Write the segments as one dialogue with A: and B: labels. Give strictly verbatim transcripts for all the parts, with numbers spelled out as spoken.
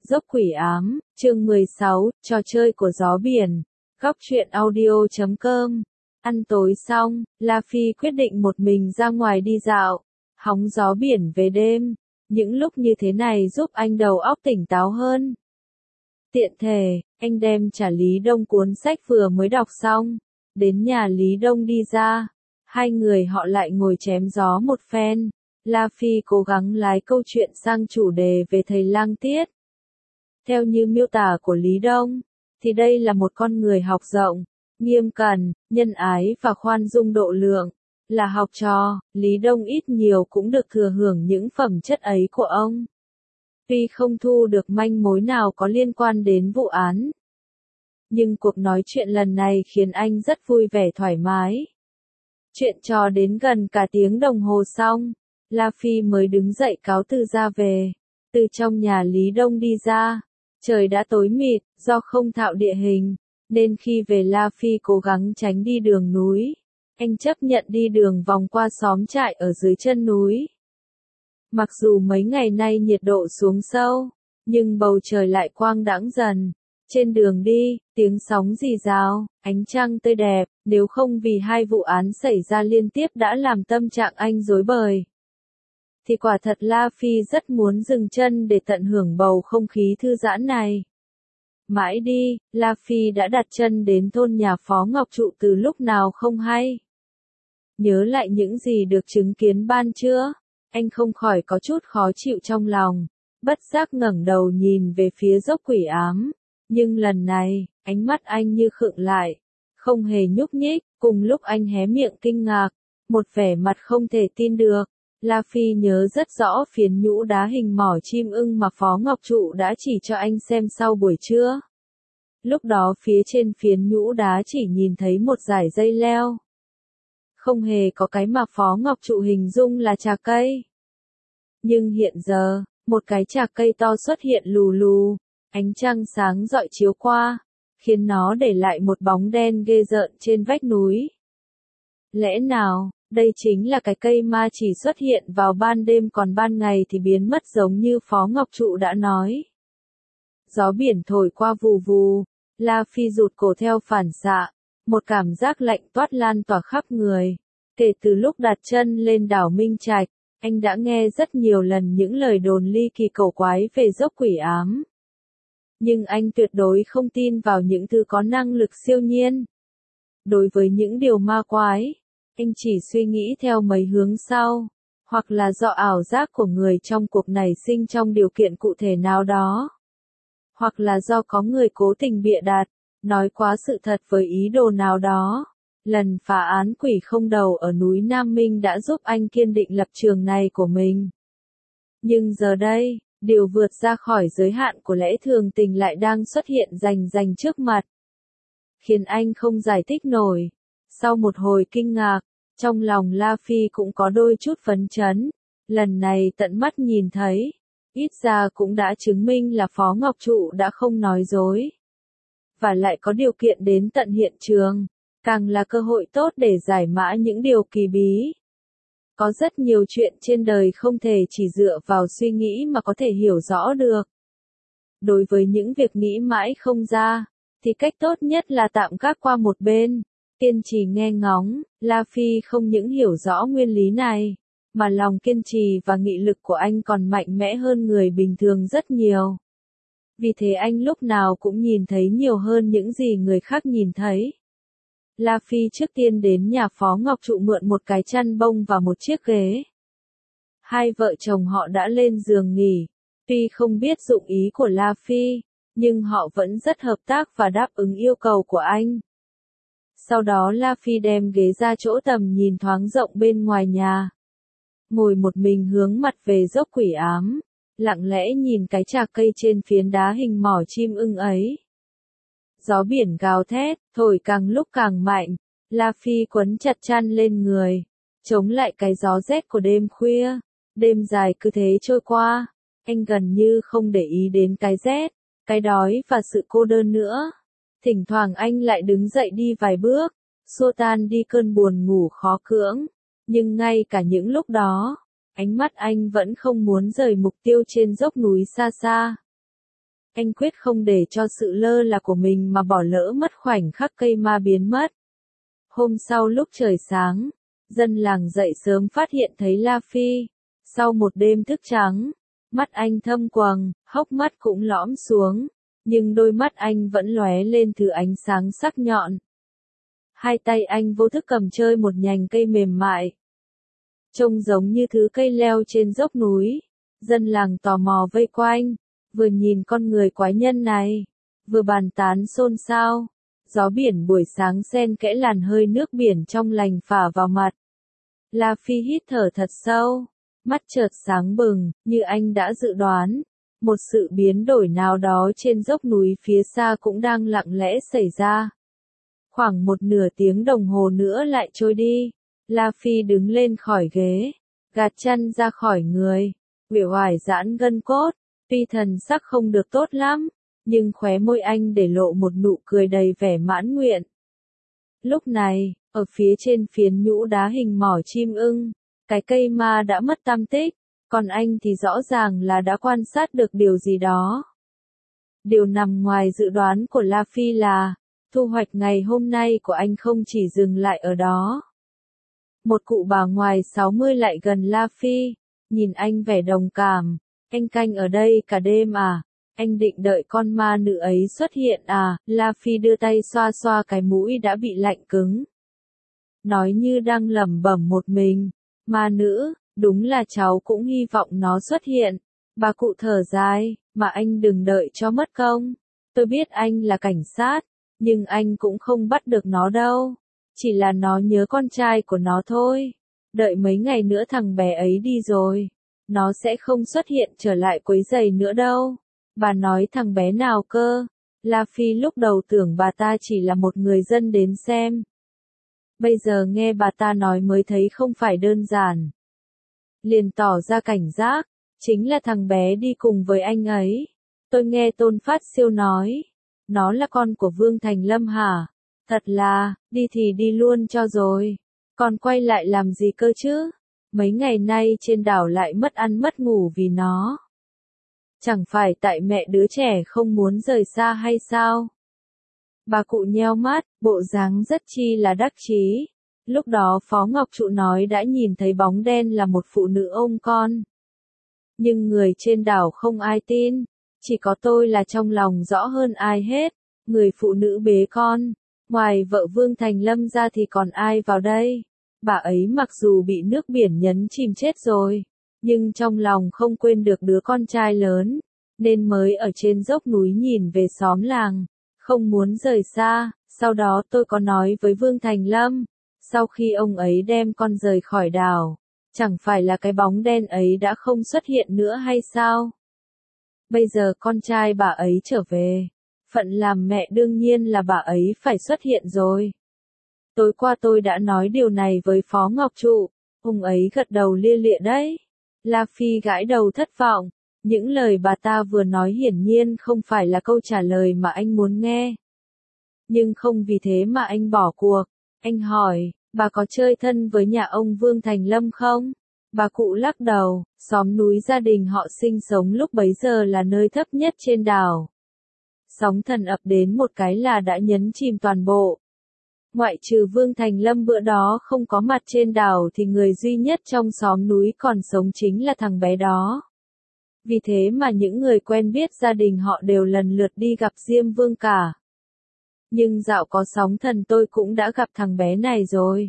A: Dốc quỷ ám, chương mười sáu, trò chơi của gió biển. Góc truyện audio chấm com. Ăn tối xong, La Phi quyết định một mình ra ngoài đi dạo, hóng gió biển về đêm. Những lúc như thế này giúp anh đầu óc tỉnh táo hơn. Tiện thể, anh đem trả Lý Đông cuốn sách vừa mới đọc xong, đến nhà Lý Đông đi ra. Hai người họ lại ngồi chém gió một phen. La Phi cố gắng lái câu chuyện sang chủ đề về thầy lang Tiết. Theo như miêu tả của Lý Đông, thì đây là một con người học rộng, nghiêm cẩn, nhân ái và khoan dung độ lượng. Là học trò, Lý Đông ít nhiều cũng được thừa hưởng những phẩm chất ấy của ông. Tuy không thu được manh mối nào có liên quan đến vụ án, nhưng cuộc nói chuyện lần này khiến anh rất vui vẻ thoải mái. Chuyện trò đến gần cả tiếng đồng hồ xong, La Phi mới đứng dậy cáo từ ra về. Từ trong nhà Lý Đông đi ra, trời đã tối mịt, do không thạo địa hình, nên khi về La Phi cố gắng tránh đi đường núi. Anh chấp nhận đi đường vòng qua xóm trại ở dưới chân núi. Mặc dù mấy ngày nay nhiệt độ xuống sâu, nhưng bầu trời lại quang đãng dần. Trên đường đi, tiếng sóng rì rào, ánh trăng tươi đẹp, nếu không vì hai vụ án xảy ra liên tiếp đã làm tâm trạng anh rối bời, thì quả thật La Phi rất muốn dừng chân để tận hưởng bầu không khí thư giãn này. Mãi đi, La Phi đã đặt chân đến thôn nhà Phó Ngọc Trụ từ lúc nào không hay. Nhớ lại những gì được chứng kiến ban trưa, anh không khỏi có chút khó chịu trong lòng, bất giác ngẩng đầu nhìn về phía dốc quỷ ám. Nhưng lần này, ánh mắt anh như khựng lại, không hề nhúc nhích, cùng lúc anh hé miệng kinh ngạc, một vẻ mặt không thể tin được. La Phi nhớ rất rõ phiến nhũ đá hình mỏ chim ưng mà Phó Ngọc Trụ đã chỉ cho anh xem sau buổi trưa. Lúc đó phía trên phiến nhũ đá chỉ nhìn thấy một dải dây leo. Không hề có cái mà Phó Ngọc Trụ hình dung là trà cây. Nhưng hiện giờ, một cái trà cây to xuất hiện lù lù, ánh trăng sáng rọi chiếu qua, khiến nó để lại một bóng đen ghê rợn trên vách núi. Lẽ nào, đây chính là cái cây ma chỉ xuất hiện vào ban đêm còn ban ngày thì biến mất giống như Phó Ngọc Trụ đã nói. Gió biển thổi qua vù vù, La Phi rụt cổ theo phản xạ, một cảm giác lạnh toát lan tỏa khắp người. Kể từ lúc đặt chân lên đảo Minh Trạch, anh đã nghe rất nhiều lần những lời đồn ly kỳ cổ quái về dốc quỷ ám. Nhưng anh tuyệt đối không tin vào những thứ có năng lực siêu nhiên. Đối với những điều ma quái, anh chỉ suy nghĩ theo mấy hướng sau, hoặc là do ảo giác của người trong cuộc nảy sinh trong điều kiện cụ thể nào đó, hoặc là do có người cố tình bịa đặt, nói quá sự thật với ý đồ nào đó. Lần phá án quỷ không đầu ở núi Nam Minh đã giúp anh kiên định lập trường này của mình. Nhưng giờ đây, điều vượt ra khỏi giới hạn của lẽ thường tình lại đang xuất hiện rành rành trước mặt, khiến anh không giải thích nổi. Sau một hồi kinh ngạc, trong lòng La Phi cũng có đôi chút phấn chấn. Lần này tận mắt nhìn thấy, ít ra cũng đã chứng minh là Phó Ngọc Trụ đã không nói dối. Và lại có điều kiện đến tận hiện trường, càng là cơ hội tốt để giải mã những điều kỳ bí. Có rất nhiều chuyện trên đời không thể chỉ dựa vào suy nghĩ mà có thể hiểu rõ được. Đối với những việc nghĩ mãi không ra, thì cách tốt nhất là tạm gác qua một bên. Kiên trì nghe ngóng, La Phi không những hiểu rõ nguyên lý này, mà lòng kiên trì và nghị lực của anh còn mạnh mẽ hơn người bình thường rất nhiều. Vì thế anh lúc nào cũng nhìn thấy nhiều hơn những gì người khác nhìn thấy. La Phi trước tiên đến nhà Phó Ngọc Trụ mượn một cái chăn bông và một chiếc ghế. Hai vợ chồng họ đã lên giường nghỉ. Tuy không biết dụng ý của La Phi, nhưng họ vẫn rất hợp tác và đáp ứng yêu cầu của anh. Sau đó La Phi đem ghế ra chỗ tầm nhìn thoáng rộng bên ngoài nhà. Ngồi một mình hướng mặt về dốc quỷ ám, lặng lẽ nhìn cái trà cây trên phiến đá hình mỏ chim ưng ấy. Gió biển gào thét, thổi càng lúc càng mạnh. La Phi quấn chặt chăn lên người, chống lại cái gió rét của đêm khuya. Đêm dài cứ thế trôi qua, anh gần như không để ý đến cái rét, cái đói và sự cô đơn nữa. Thỉnh thoảng anh lại đứng dậy đi vài bước, xua tan đi cơn buồn ngủ khó cưỡng. Nhưng ngay cả những lúc đó, ánh mắt anh vẫn không muốn rời mục tiêu trên dốc núi xa xa. anh quyết không để cho sự lơ là của mình mà bỏ lỡ mất khoảnh khắc cây ma biến mất. Hôm sau lúc trời sáng, dân làng dậy sớm phát hiện thấy La Phi. Sau một đêm thức trắng, mắt anh thâm quầng, hốc mắt cũng lõm xuống, nhưng đôi mắt anh vẫn lóe lên thứ ánh sáng sắc nhọn. Hai tay anh vô thức cầm chơi một nhành cây mềm mại, trông giống như thứ cây leo trên dốc núi. Dân làng tò mò vây quanh, vừa nhìn con người quái nhân này, vừa bàn tán xôn xao. Gió biển buổi sáng xen kẽ làn hơi nước biển trong lành phả vào mặt. La Phi hít thở thật sâu, mắt chợt sáng bừng, như anh đã dự đoán. Một sự biến đổi nào đó trên dốc núi phía xa cũng đang lặng lẽ xảy ra. Khoảng một nửa tiếng đồng hồ nữa lại trôi đi. La Phi đứng lên khỏi ghế, gạt chân ra khỏi người, uể oải giãn gân cốt. Tuy thần sắc không được tốt lắm, nhưng khóe môi anh để lộ một nụ cười đầy vẻ mãn nguyện. Lúc này, ở phía trên phiến nhũ đá hình mỏ chim ưng, cái cây ma đã mất tăm tích, còn anh thì rõ ràng là đã quan sát được điều gì đó. Điều nằm ngoài dự đoán của La Phi là, thu hoạch ngày hôm nay của anh không chỉ dừng lại ở đó. Một cụ bà ngoài sáu mươi lại gần La Phi, nhìn anh vẻ đồng cảm. Anh canh ở đây cả đêm à? Anh định đợi con ma nữ ấy xuất hiện à? La Phi đưa tay xoa xoa cái mũi đã bị lạnh cứng. Nói như đang lẩm bẩm một mình. Ma nữ, đúng là cháu cũng hy vọng nó xuất hiện. Bà cụ thở dài, mà anh đừng đợi cho mất công. Tôi biết anh là cảnh sát, nhưng anh cũng không bắt được nó đâu. Chỉ là nó nhớ con trai của nó thôi. Đợi mấy ngày nữa thằng bé ấy đi rồi, nó sẽ không xuất hiện trở lại quấy rầy nữa đâu. Bà nói thằng bé nào cơ? La Phi lúc đầu tưởng bà ta chỉ là một người dân đến xem. Bây giờ nghe bà ta nói mới thấy không phải đơn giản. Liền tỏ ra cảnh giác, chính là thằng bé đi cùng với anh ấy. Tôi nghe Tôn Phát Siêu nói, nó là con của Vương Thành Lâm hả? Thật là, đi thì đi luôn cho rồi. Còn quay lại làm gì cơ chứ? Mấy ngày nay trên đảo lại mất ăn mất ngủ vì nó. Chẳng phải tại mẹ đứa trẻ không muốn rời xa hay sao? Bà cụ nheo mắt, bộ dáng rất chi là đắc chí. Lúc đó Phó Ngọc Trụ nói đã nhìn thấy bóng đen là một phụ nữ ôm con. Nhưng người trên đảo không ai tin. Chỉ có tôi là trong lòng rõ hơn ai hết. Người phụ nữ bế con. Ngoài vợ Vương Thành Lâm ra thì còn ai vào đây? Bà ấy mặc dù bị nước biển nhấn chìm chết rồi, nhưng trong lòng không quên được đứa con trai lớn, nên mới ở trên dốc núi nhìn về xóm làng, không muốn rời xa. Sau đó tôi có nói với Vương Thành Lâm, sau khi ông ấy đem con rời khỏi đảo, chẳng phải là cái bóng đen ấy đã không xuất hiện nữa hay sao? Bây giờ con trai bà ấy trở về, phận làm mẹ đương nhiên là bà ấy phải xuất hiện rồi. Tối qua tôi đã nói điều này với Phó Ngọc Trụ, ông ấy gật đầu lia lịa đấy. La Phi gãi đầu thất vọng, những lời bà ta vừa nói hiển nhiên không phải là câu trả lời mà anh muốn nghe. Nhưng không vì thế mà anh bỏ cuộc, anh hỏi, bà có chơi thân với nhà ông Vương Thành Lâm không? Bà cụ lắc đầu, xóm núi gia đình họ sinh sống lúc bấy giờ là nơi thấp nhất trên đảo. Sóng thần ập đến một cái là đã nhấn chìm toàn bộ. Ngoại trừ Vương Thành Lâm bữa đó không có mặt trên đảo thì người duy nhất trong xóm núi còn sống chính là thằng bé đó. Vì thế mà những người quen biết gia đình họ đều lần lượt đi gặp Diêm Vương cả. Nhưng dạo có sóng thần tôi cũng đã gặp thằng bé này rồi.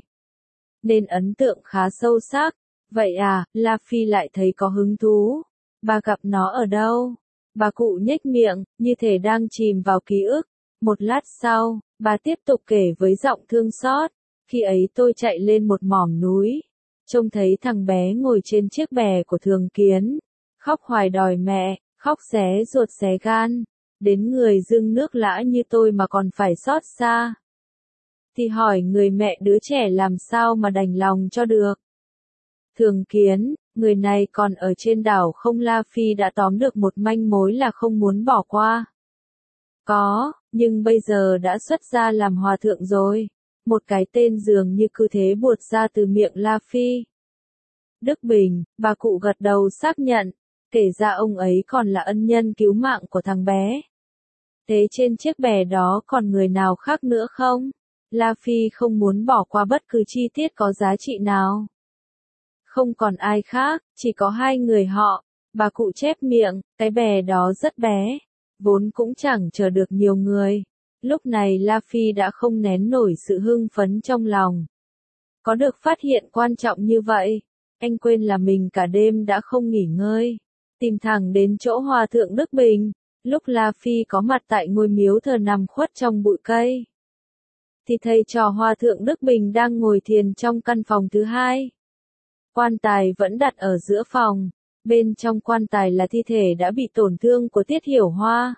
A: Nên ấn tượng khá sâu sắc. Vậy à, La Phi lại thấy có hứng thú. Bà gặp nó ở đâu? Bà cụ nhếch miệng, như thể đang chìm vào ký ức. Một lát sau, bà tiếp tục kể với giọng thương xót. Khi ấy tôi chạy lên một mỏm núi. Trông thấy thằng bé ngồi trên chiếc bè của Thường Kiến. Khóc hoài đòi mẹ, khóc xé ruột xé gan. Đến người dưng nước lã như tôi mà còn phải xót xa. Thì hỏi người mẹ đứa trẻ làm sao mà đành lòng cho được. Thường Kiến, người này còn ở trên đảo không? La Phi đã tóm được một manh mối là không muốn bỏ qua. Có, nhưng bây giờ đã xuất gia làm hòa thượng rồi. Một cái tên dường như cứ thế buột ra từ miệng La Phi. Đức Bình, bà cụ gật đầu xác nhận. Kể ra ông ấy còn là ân nhân cứu mạng của thằng bé. Thế trên chiếc bè đó còn người nào khác nữa không? La Phi không muốn bỏ qua bất cứ chi tiết có giá trị nào. Không còn ai khác, chỉ có hai người họ. Bà cụ chép miệng, cái bè đó rất bé, vốn cũng chẳng chở được nhiều người. Lúc này La Phi đã không nén nổi sự hưng phấn trong lòng. Có được phát hiện quan trọng như vậy, anh quên là mình cả đêm đã không nghỉ ngơi. Tìm thẳng đến chỗ Hòa thượng Đức Bình, lúc La Phi có mặt tại ngôi miếu thờ nằm khuất trong bụi cây. Thì thầy trò Hòa thượng Đức Bình đang ngồi thiền trong căn phòng thứ hai. Quan tài vẫn đặt ở giữa phòng, bên trong quan tài là thi thể đã bị tổn thương của Tiết Hiểu Hoa.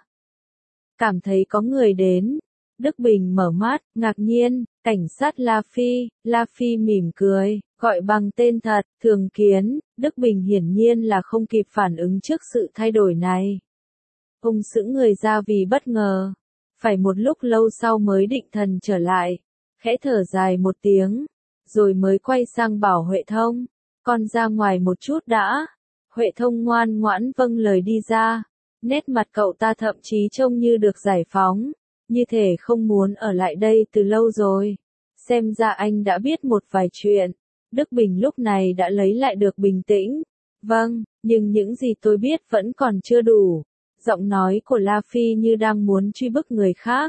A: Cảm thấy có người đến, Đức Bình mở mắt, ngạc nhiên, cảnh sát La Phi, La Phi mỉm cười, gọi bằng tên thật, Thường Kiến. Đức Bình hiển nhiên là không kịp phản ứng trước sự thay đổi này. Ông sững người ra vì bất ngờ, phải một lúc lâu sau mới định thần trở lại, khẽ thở dài một tiếng, rồi mới quay sang bảo Huệ Thông, con ra ngoài một chút đã. Huệ Thông ngoan ngoãn vâng lời đi ra, nét mặt cậu ta thậm chí trông như được giải phóng, như thể không muốn ở lại đây từ lâu rồi. Xem ra anh đã biết một vài chuyện. Đức Bình lúc này đã lấy lại được bình tĩnh. Vâng, nhưng những gì tôi biết vẫn còn chưa đủ. Giọng nói của La Phi như đang muốn truy bức người khác.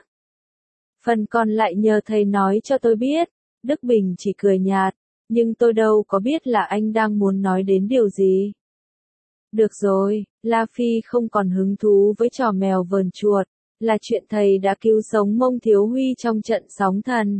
A: Phần còn lại nhờ thầy nói cho tôi biết. Đức Bình chỉ cười nhạt, nhưng tôi đâu có biết là anh đang muốn nói đến điều gì. Được rồi, La Phi không còn hứng thú với trò mèo vờn chuột, là chuyện thầy đã cứu sống Mông Thiếu Huy trong trận sóng thần.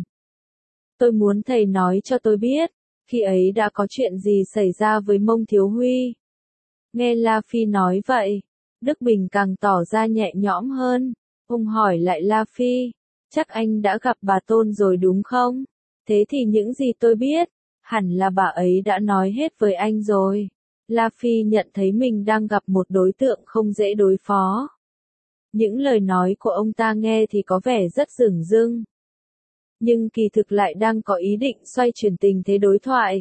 A: Tôi muốn thầy nói cho tôi biết, khi ấy đã có chuyện gì xảy ra với Mông Thiếu Huy. Nghe La Phi nói vậy, Đức Bình càng tỏ ra nhẹ nhõm hơn. Ông hỏi lại La Phi, chắc anh đã gặp bà Tôn rồi đúng không? Thế thì những gì tôi biết, hẳn là bà ấy đã nói hết với anh rồi. La Phi nhận thấy mình đang gặp một đối tượng không dễ đối phó. Những lời nói của ông ta nghe thì có vẻ rất dửng dưng. Nhưng kỳ thực lại đang có ý định xoay chuyển tình thế đối thoại.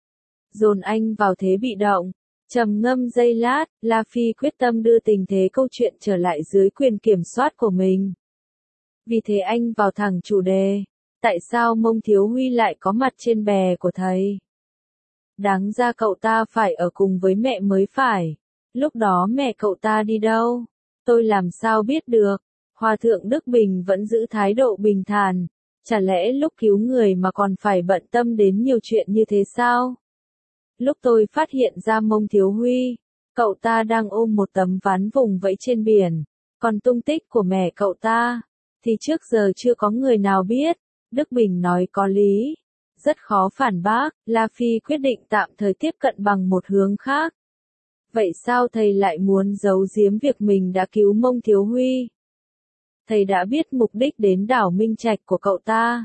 A: Dồn anh vào thế bị động. Trầm ngâm giây lát, La Phi quyết tâm đưa tình thế câu chuyện trở lại dưới quyền kiểm soát của mình. Vì thế anh vào thẳng chủ đề. Tại sao Mông Thiếu Huy lại có mặt trên bè của thầy? Đáng ra cậu ta phải ở cùng với mẹ mới phải. Lúc đó mẹ cậu ta đi đâu? Tôi làm sao biết được? Hòa thượng Đức Bình vẫn giữ thái độ bình thản. Chả lẽ lúc cứu người mà còn phải bận tâm đến nhiều chuyện như thế sao? Lúc tôi phát hiện ra Mông Thiếu Huy, cậu ta đang ôm một tấm ván vùng vẫy trên biển. Còn tung tích của mẹ cậu ta, thì trước giờ chưa có người nào biết. Đức Bình nói có lý. Rất khó phản bác, La Phi quyết định tạm thời tiếp cận bằng một hướng khác. Vậy sao thầy lại muốn giấu giếm việc mình đã cứu Mông Thiếu Huy? Thầy đã biết mục đích đến đảo Minh Trạch của cậu ta.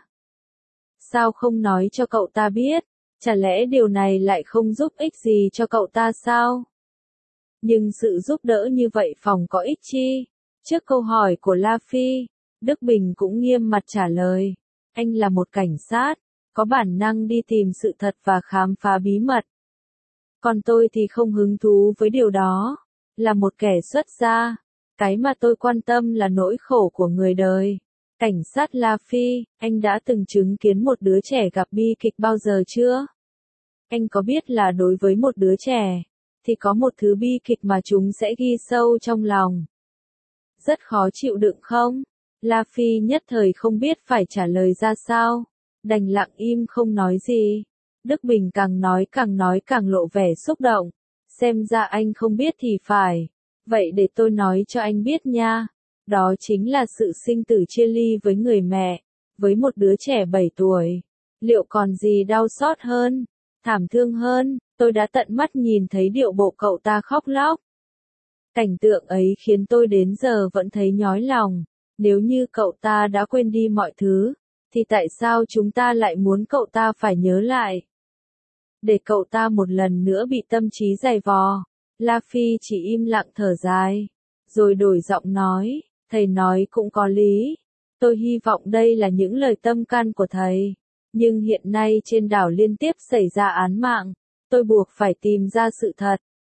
A: Sao không nói cho cậu ta biết? Chả lẽ điều này lại không giúp ích gì cho cậu ta sao? Nhưng sự giúp đỡ như vậy phòng có ích chi? Trước câu hỏi của La Phi, Đức Bình cũng nghiêm mặt trả lời. Anh là một cảnh sát, có bản năng đi tìm sự thật và khám phá bí mật. Còn tôi thì không hứng thú với điều đó. Là một kẻ xuất gia, cái mà tôi quan tâm là nỗi khổ của người đời. Cảnh sát La Phi, anh đã từng chứng kiến một đứa trẻ gặp bi kịch bao giờ chưa? Anh có biết là đối với một đứa trẻ, thì có một thứ bi kịch mà chúng sẽ ghi sâu trong lòng. Rất khó chịu đựng không? La Phi nhất thời không biết phải trả lời ra sao, đành lặng im không nói gì. Đức Bình càng nói càng nói càng lộ vẻ xúc động. Xem ra anh không biết thì phải. Vậy để tôi nói cho anh biết nha. Đó chính là sự sinh tử chia ly với người mẹ, với một đứa trẻ bảy tuổi. Liệu còn gì đau xót hơn, thảm thương hơn? Tôi đã tận mắt nhìn thấy điệu bộ cậu ta khóc lóc. Cảnh tượng ấy khiến tôi đến giờ vẫn thấy nhói lòng. Nếu như cậu ta đã quên đi mọi thứ, thì tại sao chúng ta lại muốn cậu ta phải nhớ lại? Để cậu ta một lần nữa bị tâm trí dày vò. La Phi chỉ im lặng thở dài, rồi đổi giọng nói, thầy nói cũng có lý. Tôi hy vọng đây là những lời tâm can của thầy. Nhưng hiện nay trên đảo liên tiếp xảy ra án mạng. Tôi buộc phải tìm ra sự thật.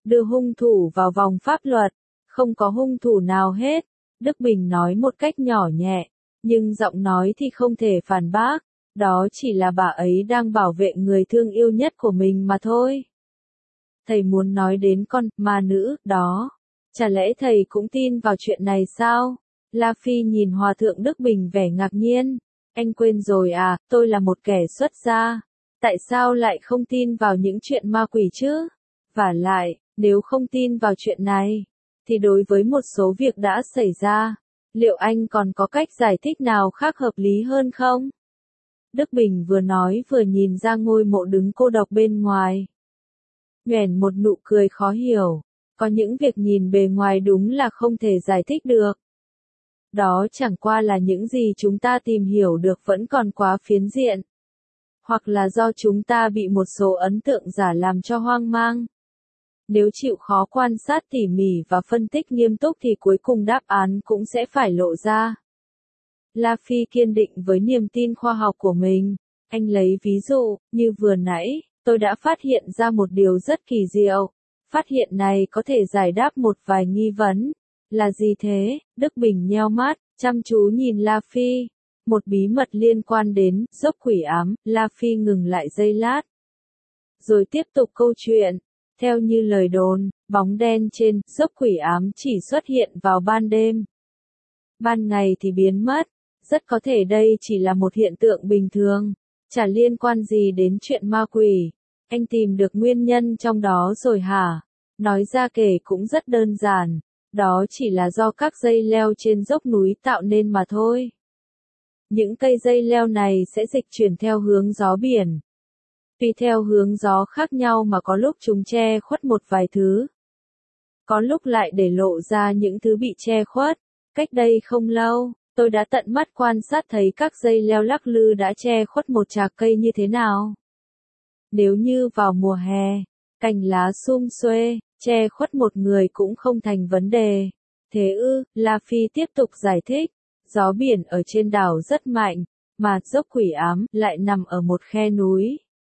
A: đưa hung thủ vào vòng pháp luật, không có hung thủ nào hết, Đức Bình nói một cách nhỏ nhẹ, nhưng giọng nói thì không thể phản bác, đó chỉ là bà ấy đang bảo vệ người thương yêu nhất của mình mà thôi. Thầy muốn nói đến con ma nữ đó, chả lẽ thầy cũng tin vào chuyện này sao? La Phi nhìn Hòa thượng Đức Bình vẻ ngạc nhiên, anh quên rồi à, tôi là một kẻ xuất gia, tại sao lại không tin vào những chuyện ma quỷ chứ? Vả lại, nếu không tin vào chuyện này, thì đối với một số việc đã xảy ra, liệu anh còn có cách giải thích nào khác hợp lý hơn không? Đức Bình vừa nói vừa nhìn ra ngôi mộ đứng cô độc bên ngoài. Nhoẻn một nụ cười khó hiểu, có những việc nhìn bề ngoài đúng là không thể giải thích được. Đó chẳng qua là những gì chúng ta tìm hiểu được vẫn còn quá phiến diện. Hoặc là do chúng ta bị một số ấn tượng giả làm cho hoang mang. Nếu chịu khó quan sát tỉ mỉ và phân tích nghiêm túc thì cuối cùng đáp án cũng sẽ phải lộ ra. La Phi kiên định với niềm tin khoa học của mình. Anh lấy ví dụ, như vừa nãy, tôi đã phát hiện ra một điều rất kỳ diệu. Phát hiện này có thể giải đáp một vài nghi vấn. Là gì thế? Đức Bình nheo mắt, chăm chú nhìn La Phi. Một bí mật liên quan đến dốc quỷ ám. La Phi ngừng lại giây lát, rồi tiếp tục câu chuyện. Theo như lời đồn, bóng đen trên dốc quỷ ám chỉ xuất hiện vào ban đêm. Ban ngày thì biến mất. Rất có thể đây chỉ là một hiện tượng bình thường, chả liên quan gì đến chuyện ma quỷ. Anh tìm được nguyên nhân trong đó rồi hả? Nói ra kể cũng rất đơn giản, đó chỉ là do các dây leo trên dốc núi tạo nên mà thôi. Những cây dây leo này sẽ dịch chuyển theo hướng gió biển. Tùy theo hướng gió khác nhau mà có lúc chúng che khuất một vài thứ. Có lúc lại để lộ ra những thứ bị che khuất. Cách đây không lâu, tôi đã tận mắt quan sát thấy các dây leo lắc lư đã che khuất một chạc cây như thế nào. Nếu như vào mùa hè, cành lá sum xuê, che khuất một người cũng không thành vấn đề. Thế ư, La Phi tiếp tục giải thích, gió biển ở trên đảo rất mạnh, mà dốc quỷ ám lại nằm ở một khe núi.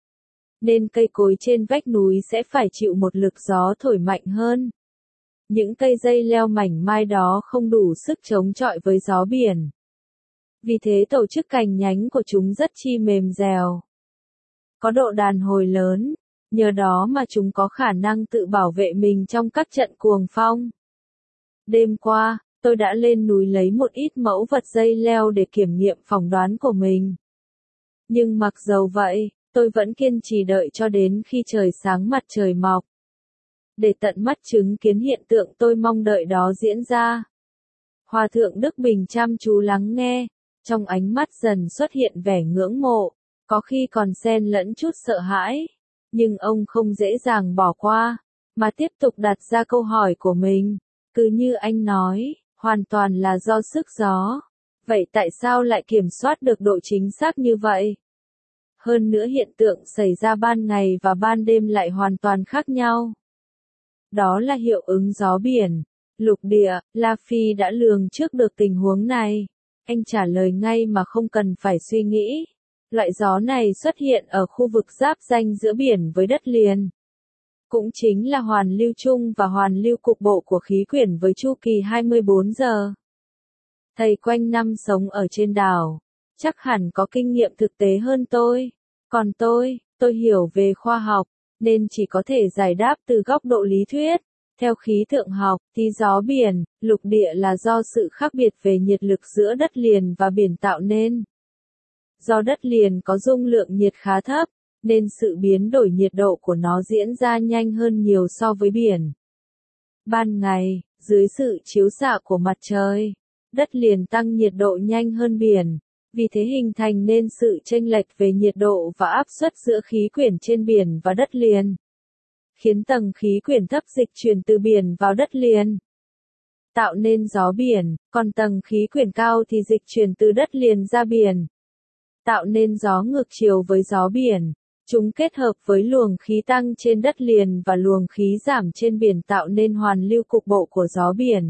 A: Nên cây cối trên vách núi sẽ phải chịu một lực gió thổi mạnh hơn. Những cây dây leo mảnh mai đó không đủ sức chống chọi với gió biển. Vì thế tổ chức cành nhánh của chúng rất chi mềm dẻo. Có độ đàn hồi lớn, nhờ đó mà chúng có khả năng tự bảo vệ mình trong các trận cuồng phong. Đêm qua, tôi đã lên núi lấy một ít mẫu vật dây leo để kiểm nghiệm phỏng đoán của mình. Nhưng mặc dầu vậy, tôi vẫn kiên trì đợi cho đến khi trời sáng mặt trời mọc, để tận mắt chứng kiến hiện tượng tôi mong đợi đó diễn ra. Hòa thượng Đức Bình chăm chú lắng nghe, trong ánh mắt dần xuất hiện vẻ ngưỡng mộ, có khi còn xen lẫn chút sợ hãi, nhưng ông không dễ dàng bỏ qua, mà tiếp tục đặt ra câu hỏi của mình. Cứ như anh nói, hoàn toàn là do sức gió. Vậy tại sao lại kiểm soát được độ chính xác như vậy? Hơn nữa hiện tượng xảy ra ban ngày và ban đêm lại hoàn toàn khác nhau. Đó là hiệu ứng gió biển, lục địa. La Phi đã lường trước được tình huống này. Anh trả lời ngay mà không cần phải suy nghĩ. Loại gió này xuất hiện ở khu vực giáp ranh giữa biển với đất liền. Cũng chính là hoàn lưu chung và hoàn lưu cục bộ của khí quyển với chu kỳ hai mươi bốn giờ. Thầy quanh năm sống ở trên đảo, chắc hẳn có kinh nghiệm thực tế hơn tôi. Còn tôi, tôi hiểu về khoa học, nên chỉ có thể giải đáp từ góc độ lý thuyết. Theo khí tượng học, thì gió biển, lục địa là do sự khác biệt về nhiệt lực giữa đất liền và biển tạo nên. Do đất liền có dung lượng nhiệt khá thấp, nên sự biến đổi nhiệt độ của nó diễn ra nhanh hơn nhiều so với biển. Ban ngày, dưới sự chiếu xạ của mặt trời, đất liền tăng nhiệt độ nhanh hơn biển, vì thế hình thành nên sự chênh lệch về nhiệt độ và áp suất giữa khí quyển trên biển và đất liền, khiến tầng khí quyển thấp dịch chuyển từ biển vào đất liền, tạo nên gió biển, còn tầng khí quyển cao thì dịch chuyển từ đất liền ra biển, tạo nên gió ngược chiều với gió biển. Chúng kết hợp với luồng khí tăng trên đất liền và luồng khí giảm trên biển tạo nên hoàn lưu cục bộ của gió biển.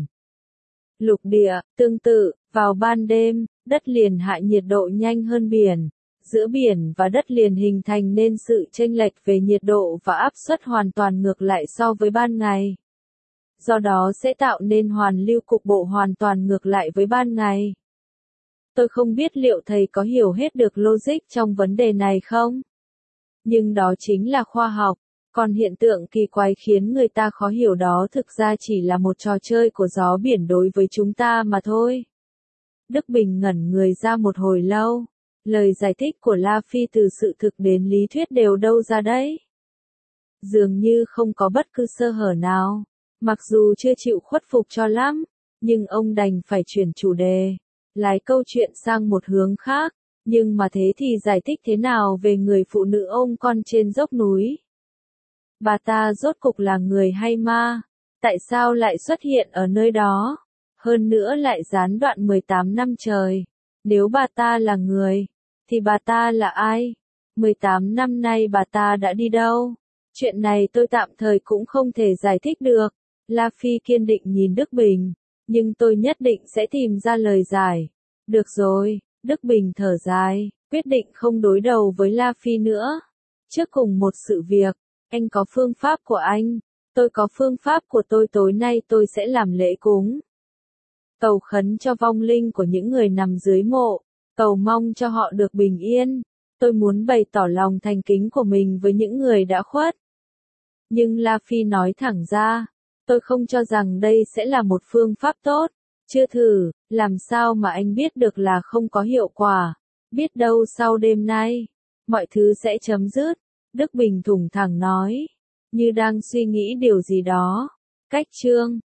A: Lục địa, tương tự, vào ban đêm, đất liền hạ nhiệt độ nhanh hơn biển, giữa biển và đất liền hình thành nên sự chênh lệch về nhiệt độ và áp suất hoàn toàn ngược lại so với ban ngày. Do đó sẽ tạo nên hoàn lưu cục bộ hoàn toàn ngược lại với ban ngày. Tôi không biết liệu thầy có hiểu hết được logic trong vấn đề này không? Nhưng đó chính là khoa học, còn hiện tượng kỳ quái khiến người ta khó hiểu đó thực ra chỉ là một trò chơi của gió biển đối với chúng ta mà thôi. Đức Bình ngẩn người ra một hồi lâu, lời giải thích của La Phi từ sự thực đến lý thuyết đều đâu ra đấy? Dường như không có bất cứ sơ hở nào, mặc dù chưa chịu khuất phục cho lắm, nhưng ông đành phải chuyển chủ đề, lái câu chuyện sang một hướng khác. Nhưng mà thế thì giải thích thế nào về người phụ nữ ôm con trên dốc núi? Bà ta rốt cục là người hay ma? Tại sao lại xuất hiện ở nơi đó? Hơn nữa lại gián đoạn mười tám năm trời. Nếu bà ta là người, thì bà ta là ai? mười tám năm nay bà ta đã đi đâu? Chuyện này tôi tạm thời cũng không thể giải thích được. La Phi kiên định nhìn Đức Bình, nhưng tôi nhất định sẽ tìm ra lời giải. Được rồi. Đức Bình thở dài, quyết định không đối đầu với La Phi nữa. Trước cùng một sự việc, anh có phương pháp của anh, tôi có phương pháp của tôi. Tối nay tôi sẽ làm lễ cúng, cầu khấn cho vong linh của những người nằm dưới mộ, cầu mong cho họ được bình yên. Tôi muốn bày tỏ lòng thành kính của mình với những người đã khuất. Nhưng La Phi nói thẳng ra, tôi không cho rằng đây sẽ là một phương pháp tốt. Chưa thử, làm sao mà anh biết được là không có hiệu quả? Biết đâu sau đêm nay, mọi thứ sẽ chấm dứt. Đức Bình thủng thẳng nói, như đang suy nghĩ điều gì đó. Cách chương